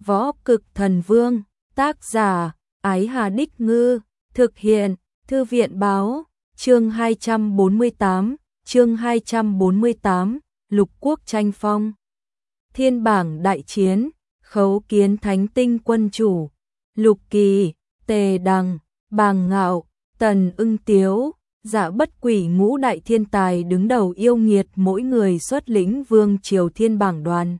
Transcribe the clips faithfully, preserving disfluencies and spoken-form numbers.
Võ Cực Thần Vương, tác giả, Ái Hà Đích Ngư, thực hiện, Thư viện Báo, chương hai trăm bốn mươi tám, chương hai trăm bốn mươi tám, Lục Quốc tranh phong. Thiên bảng đại chiến, Khấu Kiến Thánh Tinh quân chủ, Lục Kỳ, Tề Đằng, Bàng Ngạo, Tần Ưng Tiếu, Dạ Bất Quỷ ngũ đại thiên tài đứng đầu yêu nghiệt, mỗi người xuất lĩnh vương triều thiên bảng đoàn.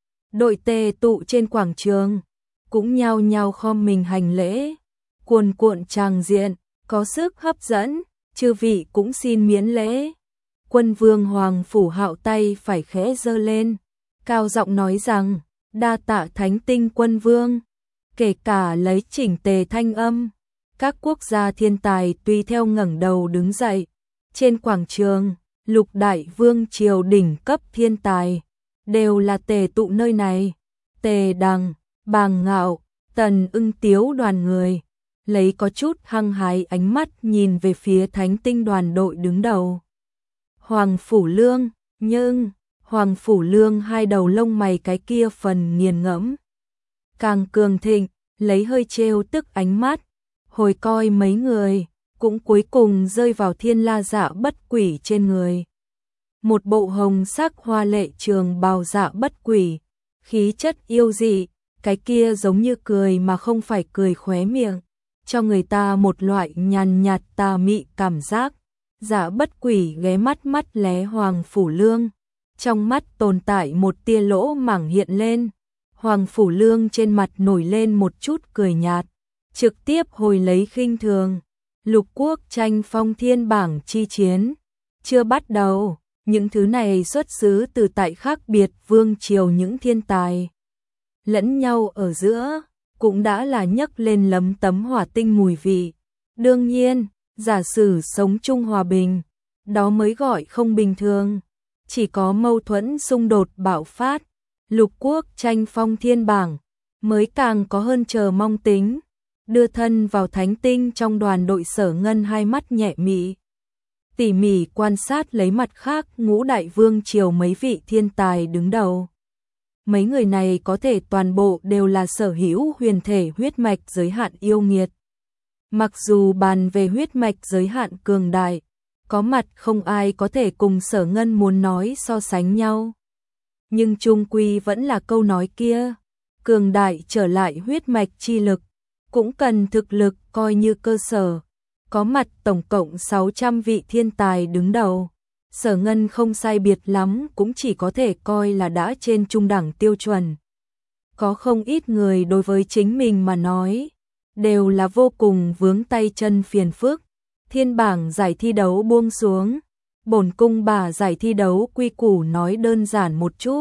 Đội tề tụ trên quảng trường, cũng nhao nhao khom mình hành lễ, cuồn cuộn tràng diện, có sức hấp dẫn, chư vị cũng xin miễn lễ. Quân vương Hoàng Phủ Hạo tay phải khẽ giơ lên, cao giọng nói rằng, đa tạ Thánh Tinh quân vương, kể cả lấy chỉnh tề thanh âm. Các quốc gia thiên tài tùy theo ngẩng đầu đứng dậy. Trên quảng trường, lục đại vương triều đỉnh cấp thiên tài đều là tề tụ nơi này. Tề Đằng, Bàng Ngạo, Tần Ưng Tiếu đoàn người lấy có chút hăng hái ánh mắt nhìn về phía Thánh Tinh đoàn đội đứng đầu. Hoàng Phủ Lương, nhưng Hoàng Phủ Lương hai đầu lông mày cái kia phần nghiền ngẫm càng cường thịnh, lấy hơi trêu tức ánh mắt hồi coi mấy người, cũng cuối cùng rơi vào Thiên La Dạ Bất Quỷ trên người. Một bộ hồng sắc hoa lệ trường bào Dạ Bất Quỷ, khí chất yêu dị, cái kia giống như cười mà không phải cười khóe miệng, cho người ta một loại nhàn nhạt tà mị cảm giác. Dạ Bất Quỷ ghé mắt mắt lé Hoàng Phủ Lương, trong mắt tồn tại một tia lỗ mảng hiện lên. Hoàng Phủ Lương trên mặt nổi lên một chút cười nhạt, trực tiếp hồi lấy khinh thường. Lục quốc tranh phong thiên bảng chi chiến chưa bắt đầu, những thứ này xuất xứ từ tại khác biệt vương triều, những thiên tài lẫn nhau ở giữa cũng đã là nhấc lên lấm tấm hỏa tinh mùi vị. Đương nhiên, giả sử sống chung hòa bình, đó mới gọi không bình thường. Chỉ có mâu thuẫn xung đột bạo phát, lục quốc tranh phong thiên bảng mới càng có hơn chờ mong tính. Đưa thân vào Thánh Tinh trong đoàn đội, Sở Ngân hai mắt nhẹ mị, tỉ mỉ quan sát lấy mặt khác ngũ đại vương triều mấy vị thiên tài đứng đầu. Mấy người này có thể toàn bộ đều là sở hữu huyền thể huyết mạch giới hạn yêu nghiệt. Mặc dù bàn về huyết mạch giới hạn cường đại, có mặt không ai có thể cùng Sở Ngân muốn nói so sánh nhau. Nhưng chung quy vẫn là câu nói kia, cường đại trở lại huyết mạch chi lực cũng cần thực lực coi như cơ sở. Có mặt tổng cộng sáu trăm vị thiên tài đứng đầu, Sở Ngân không sai biệt lắm cũng chỉ có thể coi là đã trên trung đẳng tiêu chuẩn. Có không ít người đối với chính mình mà nói đều là vô cùng vướng tay chân phiền phức. Thiên bảng giải thi đấu buông xuống, bổn cung bà giải thi đấu quy củ nói đơn giản một chút.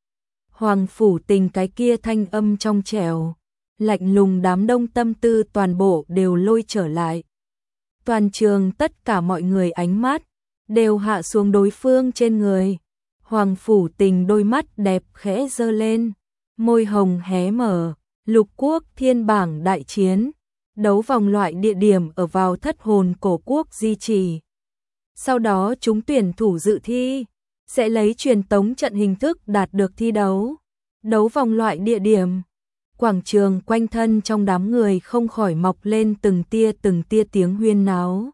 Hoàng Phủ Tình cái kia thanh âm trong trẻo lạnh lùng, đám đông tâm tư toàn bộ đều lôi trở lại. Toàn trường tất cả mọi người ánh mắt đều hạ xuống đối phương trên người. Hoàng Phủ Tình đôi mắt đẹp khẽ giơ lên, môi hồng hé mở. Lục quốc thiên bảng đại chiến, đấu vòng loại địa điểm ở vào Thất Hồn Cổ Quốc di trì. Sau đó chúng tuyển thủ dự thi sẽ lấy truyền tống trận hình thức đạt được thi đấu. Đấu vòng loại địa điểm, quảng trường quanh thân trong đám người không khỏi mọc lên từng tia từng tia tiếng huyên náo.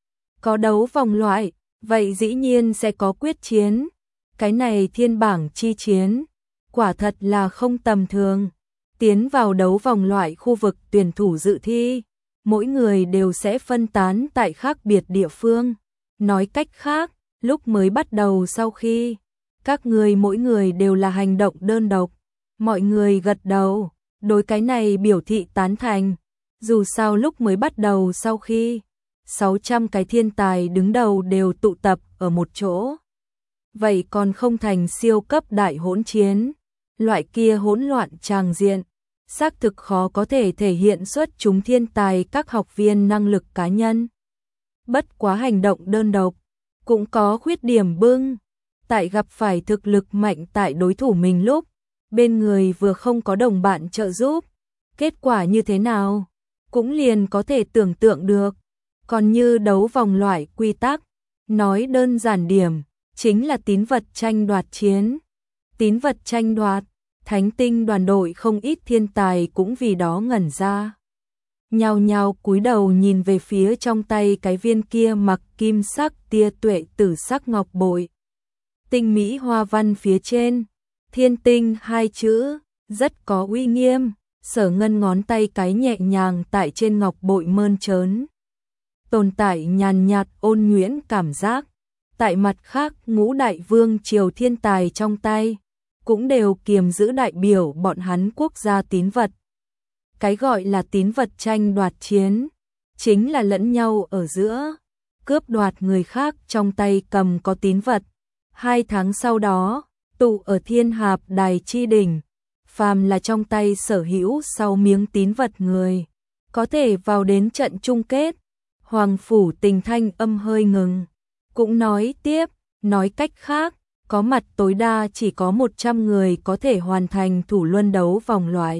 Có đấu vòng loại, vậy dĩ nhiên sẽ có quyết chiến. Cái này thiên bảng chi chiến, quả thật là không tầm thường. Tiến vào đấu vòng loại khu vực tuyển thủ dự thi, mỗi người đều sẽ phân tán tại khác biệt địa phương. Nói cách khác, lúc mới bắt đầu sau khi các người mỗi người đều là hành động đơn độc, mọi người gật đầu, đối cái này biểu thị tán thành. Dù sao lúc mới bắt đầu sau khi sáu trăm cái thiên tài đứng đầu đều tụ tập ở một chỗ, vậy còn không thành siêu cấp đại hỗn chiến. Loại kia hỗn loạn tràng diện, xác thực khó có thể thể hiện xuất chúng thiên tài các học viên năng lực cá nhân. Bất quá hành động đơn độc cũng có khuyết điểm bưng, tại gặp phải thực lực mạnh tại đối thủ mình lúc, bên người vừa không có đồng bạn trợ giúp, kết quả như thế nào cũng liền có thể tưởng tượng được. Còn như đấu vòng loại quy tắc, nói đơn giản điểm, chính là tín vật tranh đoạt chiến. Tín vật tranh đoạt Thánh tinh đoàn đội không ít thiên tài cũng vì đó ngẩn ra. Nhao nhao cúi đầu nhìn về phía trong tay cái viên kia mặc kim sắc tia tuệ tử sắc ngọc bội. Tinh mỹ hoa văn phía trên, thiên tinh hai chữ, rất có uy nghiêm. Sở Ngân ngón tay cái nhẹ nhàng tại trên ngọc bội mơn trớn. Tồn tại nhàn nhạt ôn nhuyễn cảm giác. Tại mặt khác, ngũ đại vương triều thiên tài trong tay cũng đều kiềm giữ đại biểu bọn hắn quốc gia tín vật. Cái gọi là tín vật tranh đoạt chiến, chính là lẫn nhau ở giữa, cướp đoạt người khác trong tay cầm có tín vật. Hai tháng sau đó, tụ ở Thiên Hạp Đài chi đỉnh, phàm là trong tay sở hữu sau miếng tín vật người, có thể vào đến trận chung kết. Hoàng Phủ Tình thanh âm hơi ngừng, cũng nói tiếp, nói cách khác, có mặt tối đa chỉ có một trăm người có thể hoàn thành thủ luân đấu vòng loại,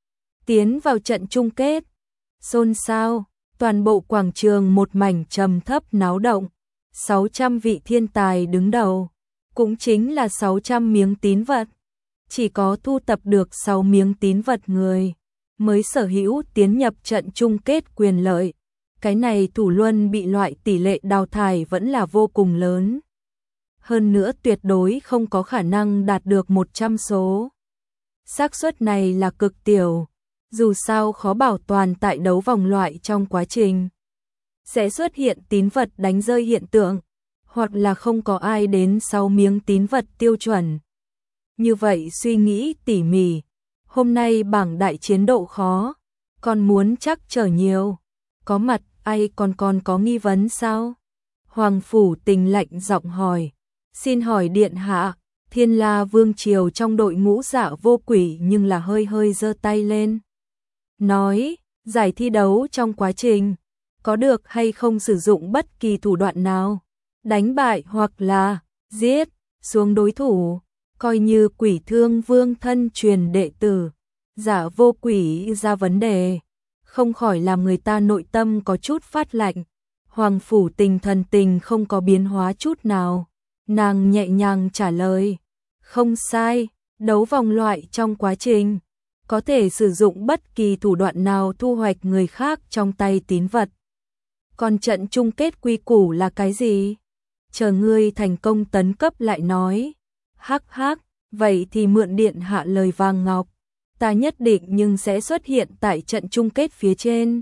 tiến vào trận chung kết. Xôn xao, toàn bộ quảng trường một mảnh trầm thấp náo động, sáu trăm vị thiên tài đứng đầu, cũng chính là sáu trăm miếng tín vật. Chỉ có thu tập được sáu miếng tín vật người, mới sở hữu tiến nhập trận chung kết quyền lợi. Cái này thủ luân bị loại tỷ lệ đào thải vẫn là vô cùng lớn. Hơn nữa tuyệt đối không có khả năng đạt được một trăm số. Xác suất này là cực tiểu, dù sao khó bảo toàn tại đấu vòng loại trong quá trình. Sẽ xuất hiện tín vật đánh rơi hiện tượng, hoặc là không có ai đến sáu miếng tín vật tiêu chuẩn. Như vậy suy nghĩ tỉ mỉ, hôm nay bảng đại chiến độ khó, còn muốn chắc trở nhiều. Có mặt ai còn còn có nghi vấn sao? Hoàng Phủ Tình lạnh giọng hỏi. Xin hỏi điện hạ, Thiên La Vương triều trong đội ngũ Dạ Vô Quỷ nhưng là hơi hơi giơ tay lên. Nói, giải thi đấu trong quá trình, có được hay không sử dụng bất kỳ thủ đoạn nào, đánh bại hoặc là giết xuống đối thủ, coi như Quỷ Thương Vương thân truyền đệ tử. Dạ Vô Quỷ ra vấn đề, không khỏi làm người ta nội tâm có chút phát lạnh. Hoàng Phủ Tình thần tình không có biến hóa chút nào. Nàng nhẹ nhàng trả lời, không sai, đấu vòng loại trong quá trình, có thể sử dụng bất kỳ thủ đoạn nào thu hoạch người khác trong tay tín vật. Còn trận chung kết quy củ là cái gì? Chờ ngươi thành công tấn cấp lại nói. Hắc hắc, vậy thì mượn điện hạ lời vàng ngọc, ta nhất định nhưng sẽ xuất hiện tại trận chung kết phía trên.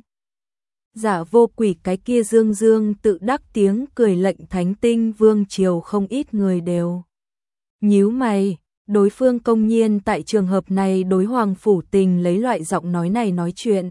Giả Vô Quỷ cái kia dương dương tự đắc tiếng cười lệnh Thánh Tinh Vương triều không ít người đều nhíu mày. Đối phương công nhiên tại trường hợp này đối Hoàng Phủ Tình lấy loại giọng nói này nói chuyện,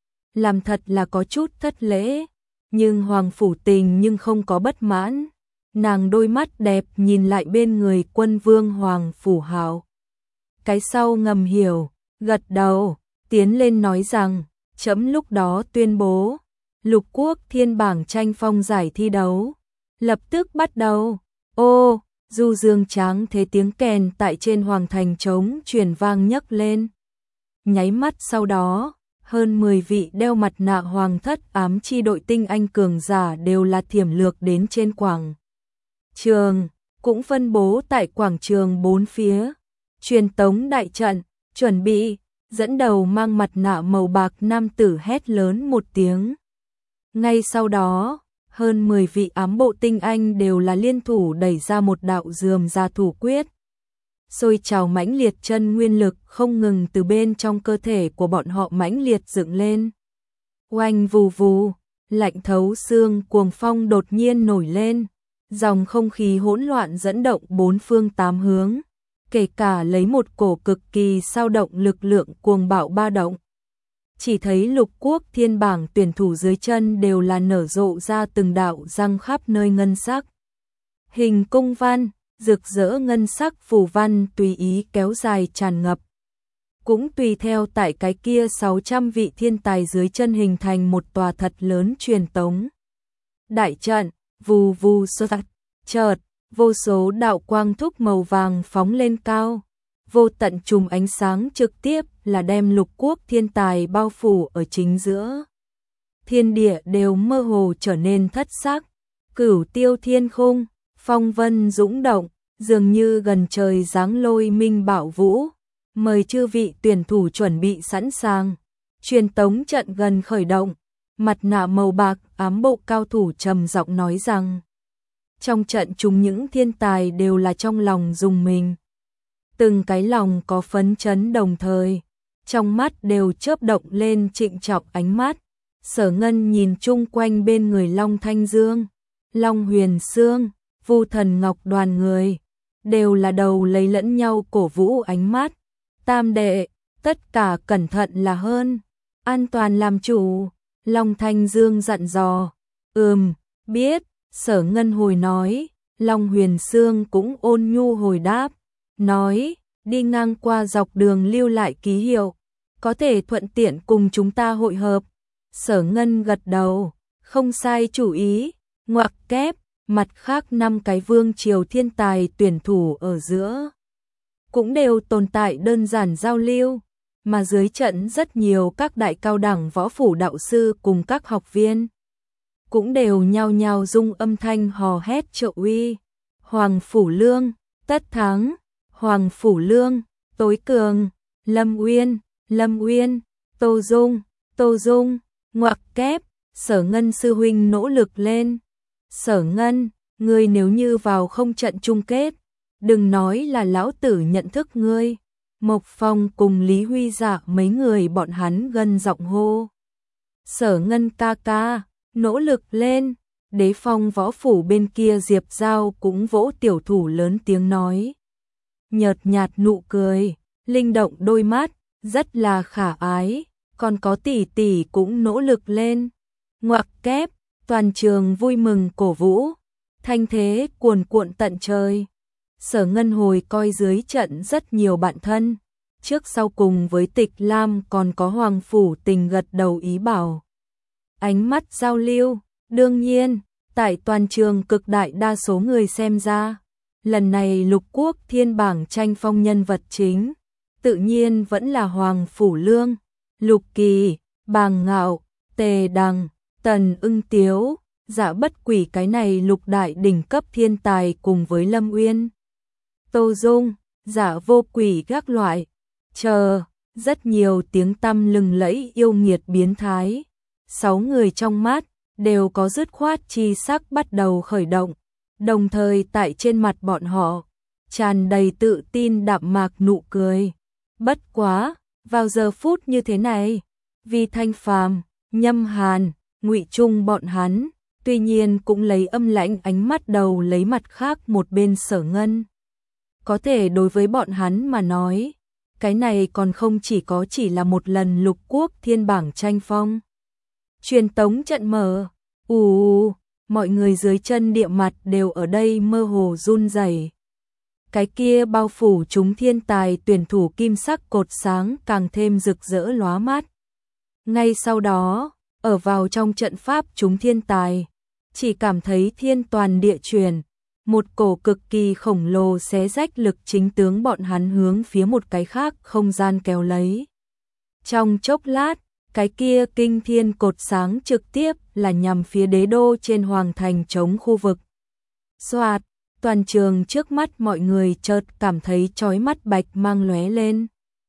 làm thật là có chút thất lễ. Nhưng Hoàng Phủ Tình nhưng không có bất mãn, nàng đôi mắt đẹp nhìn lại bên người Quân Vương Hoàng Phủ Hạo. Cái sau ngầm hiểu, gật đầu, tiến lên nói rằng, trẫm lúc đó tuyên bố, lục quốc thiên bảng tranh phong giải thi đấu, lập tức bắt đầu. Ô, du dương tráng thế tiếng kèn tại trên hoàng thành trống truyền vang nhấc lên. Nháy mắt sau đó, hơn mười vị đeo mặt nạ hoàng thất ám chi đội tinh anh cường giả đều là thiểm lược đến trên quảng trường, cũng phân bố tại quảng trường bốn phía, truyền tống đại trận, chuẩn bị. Dẫn đầu mang mặt nạ màu bạc nam tử hét lớn một tiếng. Ngay sau đó, hơn mười vị ám bộ tinh anh đều là liên thủ đẩy ra một đạo dườm ra thủ quyết. Sôi trào mãnh liệt chân nguyên lực không ngừng từ bên trong cơ thể của bọn họ mãnh liệt dựng lên. Oanh vù vù, lạnh thấu xương cuồng phong đột nhiên nổi lên, dòng không khí hỗn loạn dẫn động bốn phương tám hướng, kể cả lấy một cổ cực kỳ sao động lực lượng cuồng bạo ba động. Chỉ thấy lục quốc thiên bảng tuyển thủ dưới chân đều là nở rộ ra từng đạo răng khắp nơi ngân sắc. Hình cung văn, rực rỡ ngân sắc phù văn tùy ý kéo dài tràn ngập. Cũng tùy theo tại cái kia sáu trăm vị thiên tài dưới chân hình thành một tòa thật lớn truyền tống đại trận, vù vù sơ tạch, chợt, vô số đạo quang thúc màu vàng phóng lên cao. Vô tận chùm ánh sáng trực tiếp là đem lục quốc thiên tài bao phủ ở chính giữa. Thiên địa đều mơ hồ trở nên thất sắc, cửu tiêu thiên khung, phong vân dũng động, dường như gần trời giáng lôi minh bạo vũ. mời chư vị tuyển thủ chuẩn bị sẵn sàng. Truyền tống trận gần khởi động, mặt nạ màu bạc ám bộ cao thủ trầm giọng nói rằng trong trận chúng những thiên tài đều là trong lòng dùng mình. Từng cái lòng có phấn chấn đồng thời, trong mắt đều chớp động lên trịnh trọng ánh mắt. Sở Ngân nhìn chung quanh bên người Long Thanh Dương, Long Huyền Sương, Vu Thần Ngọc đoàn người, đều là đầu lấy lẫn nhau cổ vũ ánh mắt. Tam đệ, tất cả cẩn thận là hơn, an toàn làm chủ, Long Thanh Dương dặn dò. Ừm, biết, Sở Ngân hồi nói. Long Huyền Sương cũng ôn nhu hồi đáp, nói, đi ngang qua dọc đường lưu lại ký hiệu, có thể thuận tiện cùng chúng ta hội hợp. Sở Ngân gật đầu, không sai chủ ý, ngoặc kép, mặt khác năm cái vương triều thiên tài tuyển thủ ở giữa cũng đều tồn tại đơn giản giao lưu, mà dưới trận rất nhiều các đại cao đẳng võ phủ đạo sư cùng các học viên cũng đều nhao nhao rung âm thanh hò hét trợ uy. Hoàng Phủ Lương, tất thắng, Hoàng Phủ Lương, tối cường, Lâm Uyên, Lâm Uyên, Tô Dung, Tô Dung, ngoặc kép, Sở Ngân sư huynh nỗ lực lên. Sở Ngân, ngươi nếu như vào không trận chung kết, đừng nói là lão tử nhận thức ngươi. Mộc Phong cùng Lý Huy Dạ mấy người bọn hắn gần giọng hô. Sở Ngân ca ca, nỗ lực lên. Đế Phong võ phủ bên kia Diệp Giao cũng vỗ tiểu thủ lớn tiếng nói. Nhợt nhạt nụ cười, linh động đôi mắt, rất là khả ái, còn có tỷ tỷ cũng nỗ lực lên. Ngoặc kép, toàn trường vui mừng cổ vũ, thanh thế cuồn cuộn tận trời. Sở Ngân hồi coi dưới trận rất nhiều bạn thân, trước sau cùng với Tịch Lam còn có Hoàng Phủ Tình gật đầu ý bảo. Ánh mắt giao lưu, đương nhiên, tại toàn trường cực đại đa số người xem ra, lần này Lục Quốc Thiên bảng tranh phong nhân vật chính, tự nhiên vẫn là Hoàng Phủ Lương, Lục Kỳ, Bàng Ngạo, Tề Đằng, Tần Ưng Tiếu, Dạ Bất Quỷ cái này lục đại đỉnh cấp thiên tài cùng với Lâm Uyên, Tô Dung, Dạ Vô Quỷ các loại, chờ, rất nhiều tiếng tăm lừng lẫy yêu nghiệt biến thái. Sáu người trong mắt đều có dứt khoát chi sắc bắt đầu khởi động, đồng thời tại trên mặt bọn họ tràn đầy tự tin đạm mạc nụ cười. Bất quá, vào giờ phút như thế này, vì Thanh Phàm, Nhâm Hàn, Ngụy Trung bọn hắn, tuy nhiên cũng lấy âm lãnh ánh mắt đầu lấy mặt khác một bên Sở Ngân. Có thể đối với bọn hắn mà nói, cái này còn không chỉ có chỉ là một lần Lục Quốc Thiên bảng tranh phong. Truyền tống trận mở, ù, mọi người dưới chân địa mặt đều ở đây mơ hồ run rẩy. Cái kia bao phủ chúng thiên tài tuyển thủ kim sắc cột sáng càng thêm rực rỡ lóa mắt. Ngay sau đó, ở vào trong trận pháp chúng thiên tài, chỉ cảm thấy thiên toàn địa chuyển, một cổ cực kỳ khổng lồ xé rách lực chính tướng bọn hắn hướng phía một cái khác không gian kéo lấy. Trong chốc lát, cái kia kinh thiên cột sáng trực tiếp là nhằm phía đế đô trên hoàng thành chống khu vực. Xoạt, toàn trường trước mắt mọi người chợt cảm thấy chói mắt bạch mang lóe lên.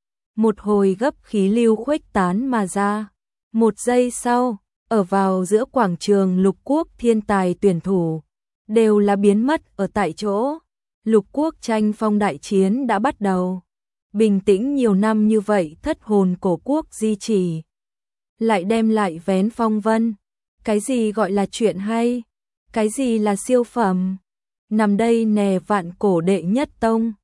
Một hồi gấp khí lưu khuếch tán mà ra. Một giây sau, ở vào giữa quảng trường Lục Quốc thiên tài tuyển thủ, đều là biến mất ở tại chỗ. Lục Quốc tranh phong đại chiến đã bắt đầu. Bình tĩnh nhiều năm như vậy thất hồn cổ quốc di trì, lại đem lại vén phong vân. Cái gì gọi là chuyện hay? Cái gì là siêu phẩm? Nằm đây nè vạn cổ đệ nhất tông,